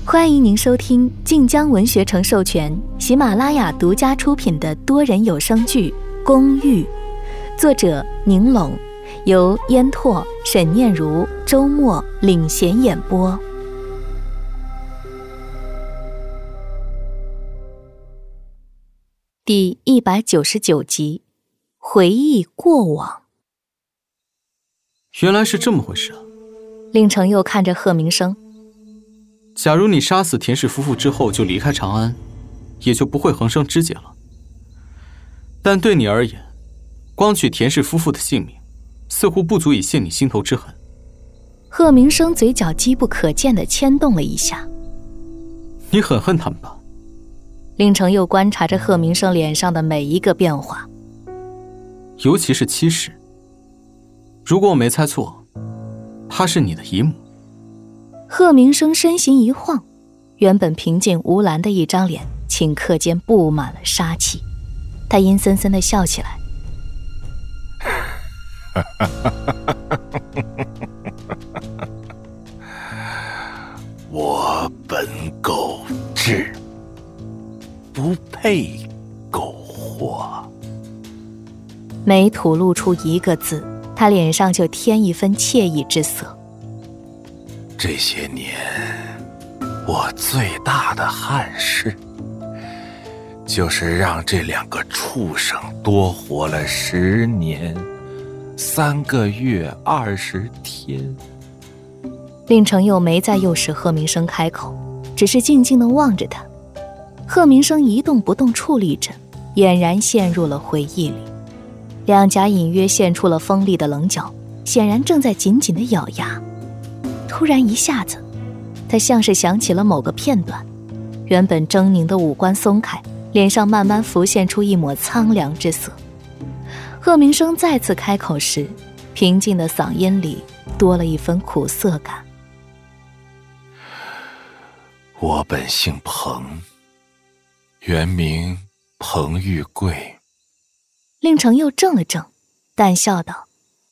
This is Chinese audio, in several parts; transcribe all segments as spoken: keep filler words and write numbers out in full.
欢迎您收听晋江文学城授权、喜马拉雅独家出品的多人有声剧《公寓》，作者宁拢，由烟拓、沈念如、周末领衔演播。第一百九十九集，回忆过往。 原来是这么回事啊！ 令程又看着贺明生。 假如你杀死田氏夫妇之后就离开长安，也就不会横生枝节了。但对你而言，光取田氏夫妇的性命，似乎不足以泄你心头之恨。 贺明生嘴角机不可见地牵动了一下。 你很恨他们吧？ 令程又观察着贺明生脸上的每一个变化， 尤其是妻室。如果我没猜错，她是你的姨母。 贺明生身形一晃，原本平静无澜的一张脸顷刻间布满了杀气。他阴森森地笑起来。 我本狗彘，不配苟活。 每吐露出一个字，他脸上就添一分惬意之色。 这些年，我最大的憾事，就是让这两个畜生多活了十年、三个月、二十天。 令程又没再诱使贺明生开口，只是静静地望着他。贺明生一动不动矗立着，俨然陷入了回忆里，两颊隐约现出了锋利的棱角，显然正在紧紧地咬牙。突然一下子，他像是想起了某个片段，原本狰狞的五官松开，脸上慢慢浮现出一抹苍凉之色。贺明生再次开口时，平静的嗓音里多了一分苦涩感。 我本姓彭，原名彭玉贵。 令程又怔了怔，淡笑道：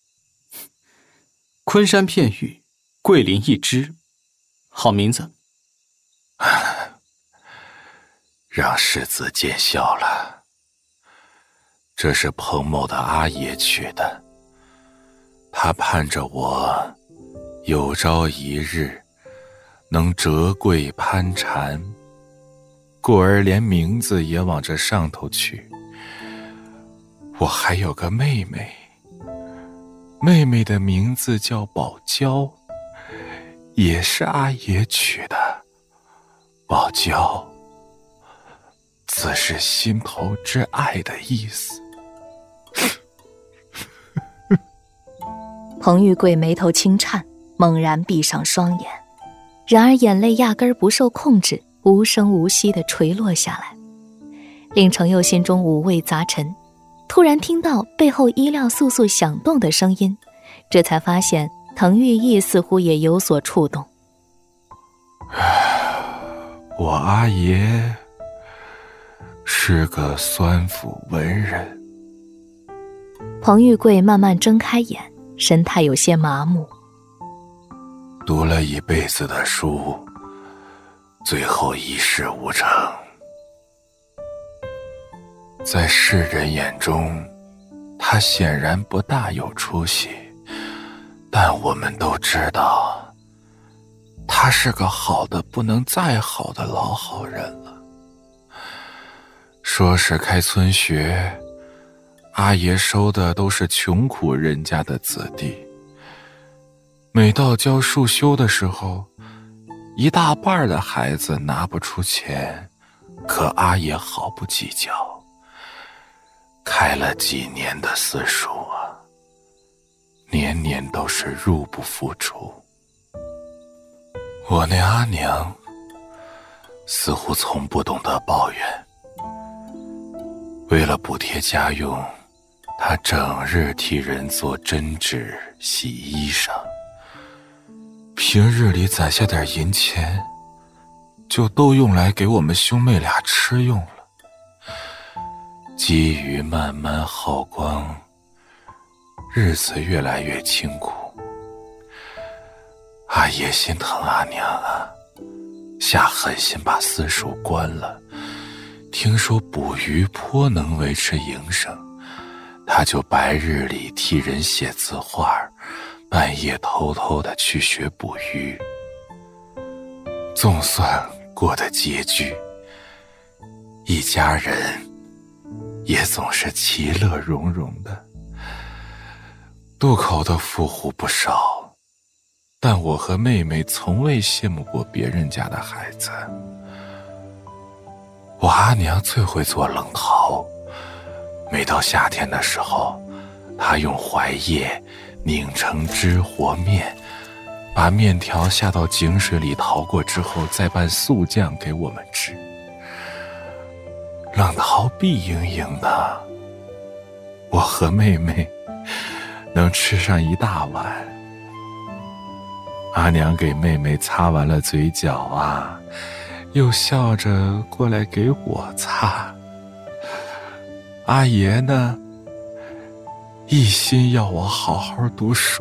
昆山片玉，桂林一枝，好名字。 让世子见笑了，这是彭某的阿爷取的，他盼着我有朝一日能折桂攀缠，故而连名字也往这上头取。我还有个妹妹，妹妹的名字叫宝娇，也是阿爷取的。宝娇自是心头之爱的意思。 彭玉贵眉头轻颤，猛然闭上双眼，然而眼泪压根儿不受控制，无声无息地垂落下来。令程又心中五味杂陈，突然听到背后衣料簌簌响动的声音，这才发现滕玉义似乎也有所触动。 我阿爷是个酸腐文人。 彭玉贵慢慢睁开眼，神态有些麻木。 读了一辈子的书，最后一事无成。在世人眼中，他显然不大有出息，但我们都知道，他是个好的不能再好的老好人了。说是开村学，阿爷收的都是穷苦人家的子弟，每到教束修的时候，一大半的孩子拿不出钱，可阿爷毫不计较，开了几年的私塾啊，年年都是入不敷出。我那阿娘似乎从不懂得抱怨，为了补贴家用，她整日替人做针织、洗衣裳，平日里攒下点银钱，就都用来给我们兄妹俩吃用了。积余慢慢耗光，日子越来越清苦。阿爷心疼阿娘啊， 下狠心把私塾关了。听说捕鱼颇能维持营生，他就白日里替人写字画，半夜偷偷的去学捕鱼。总算过得拮据，一家人也总是其乐融融的。渡口的富户不少，但我和妹妹从未羡慕过别人家的孩子。我阿娘最会做冷淘，每到夏天的时候，她用槐叶拧成汁和面，把面条下到井水里淘过之后，再拌素酱给我们吃。冷淘碧莹莹的，我和妹妹能吃上一大碗。阿娘给妹妹擦完了嘴角啊，又笑着过来给我擦。阿爷呢，一心要我好好读书，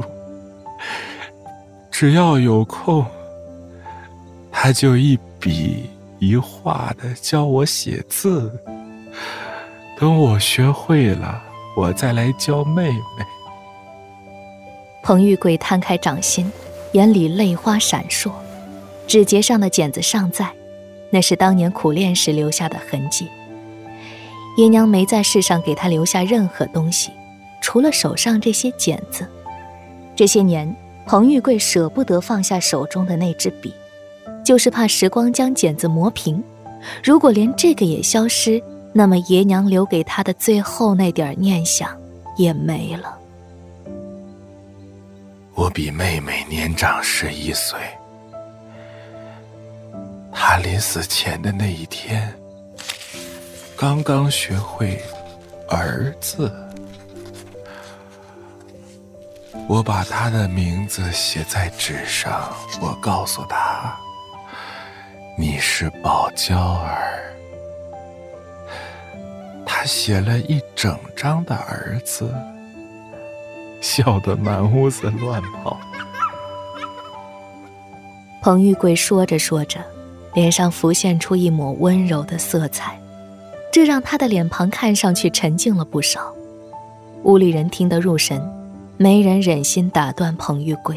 只要有空，他就一笔一画的教我写字。等我学会了，我再来教妹妹。 彭玉贵摊开掌心，眼里泪花闪烁，指节上的茧子尚在，那是当年苦练时留下的痕迹。爷娘没在世上给他留下任何东西，除了手上这些茧子。这些年，彭玉贵舍不得放下手中的那支笔，就是怕时光将茧子磨平。如果连这个也消失，那么爷娘留给他的最后那点念想也没了。 我比妹妹年长十一岁，她临死前的那一天，刚刚学会儿字。我把她的名字写在纸上，我告诉她，你是宝娇儿。她写了一整张的儿字，笑得满屋子乱跑。 彭玉贵说着说着，脸上浮现出一抹温柔的色彩，这让他的脸庞看上去沉静了不少。屋里人听得入神，没人忍心打断彭玉贵。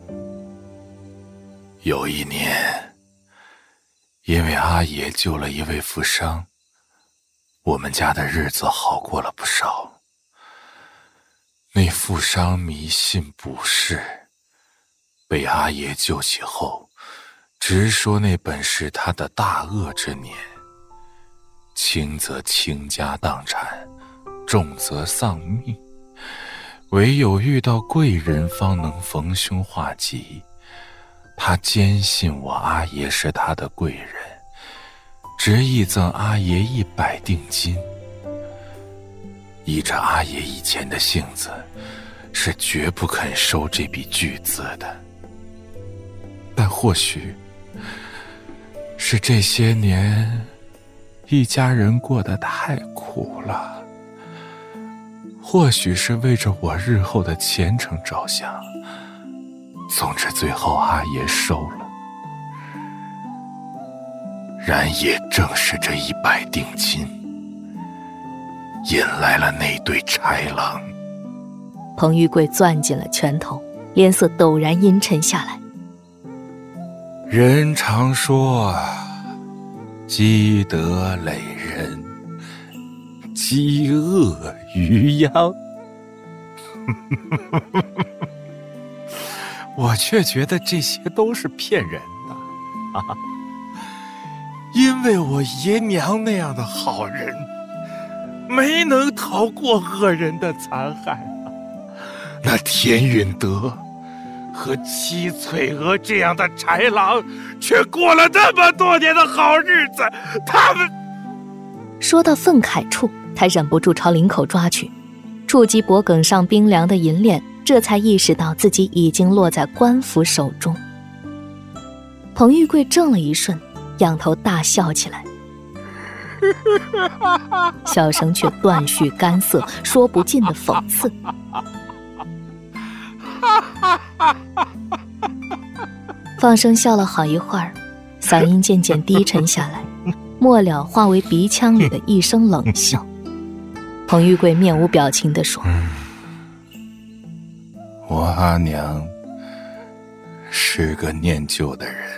有一年，因为阿爷救了一位富商，我们家的日子好过了不少。那富商迷信卜筮，被阿爷救起后，直说那本是他的大恶之年，轻则倾家荡产，重则丧命，唯有遇到贵人方能逢凶化吉。他坚信我阿爷是他的贵人，执意赠阿爷一百锭金。依着阿爷以前的性子，是绝不肯收这笔巨资的。但或许是这些年一家人过得太苦了，或许是为着我日后的前程着想，总之最后阿爷收了。然也正是这一百锭金，引来了那对豺狼。 彭玉贵攥紧了拳头，脸色陡然阴沉下来。 人常说，积德累人，积恶于殃。我却觉得这些都是骗人的啊！因为我爷娘那样的好人，没能逃过恶人的残害啊。那田允德和戚翠娥这样的豺狼，却过了那么多年的好日子。他们说到愤慨处，他忍不住朝领口抓去，触及脖颈上冰凉的银链，这才意识到自己已经落在官府手中。彭玉贵怔了一瞬，仰头大笑起来，笑声却断续干涩，说不尽的讽刺。放声笑了好一会儿， 嗓音渐渐低沉下来，末了化为鼻腔里的一声冷笑。彭玉贵面无表情地说： 嗯，我阿娘是个念旧的人，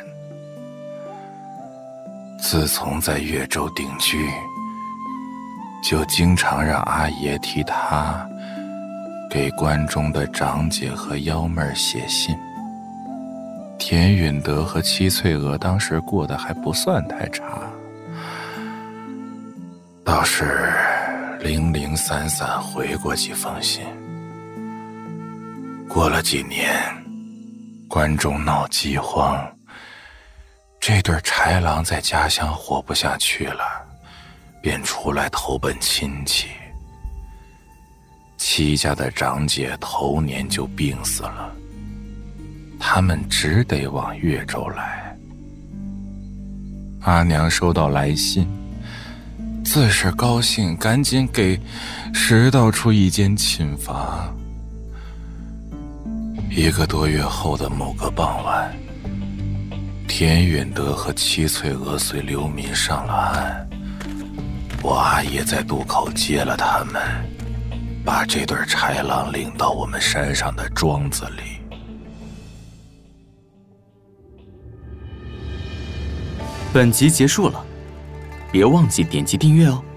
自从在越州定居，就经常让阿爷替他给关中的长姐和幺妹儿写信。田允德和戚翠娥当时过得还不算太差，倒是零零散散回过几封信。过了几年，关中闹饥荒，这对豺狼在家乡活不下去了，便出来投奔亲戚。戚家的长姐头年就病死了，他们只得往越州来。阿娘收到来信，自是高兴，赶紧给拾到出一间寝房。一个多月后的某个傍晚，田允德和戚翠娥随流民上了岸，我阿爷在渡口接了他们，把这对豺狼领到我们山上的庄子里。 本集结束了，别忘记点击订阅哦。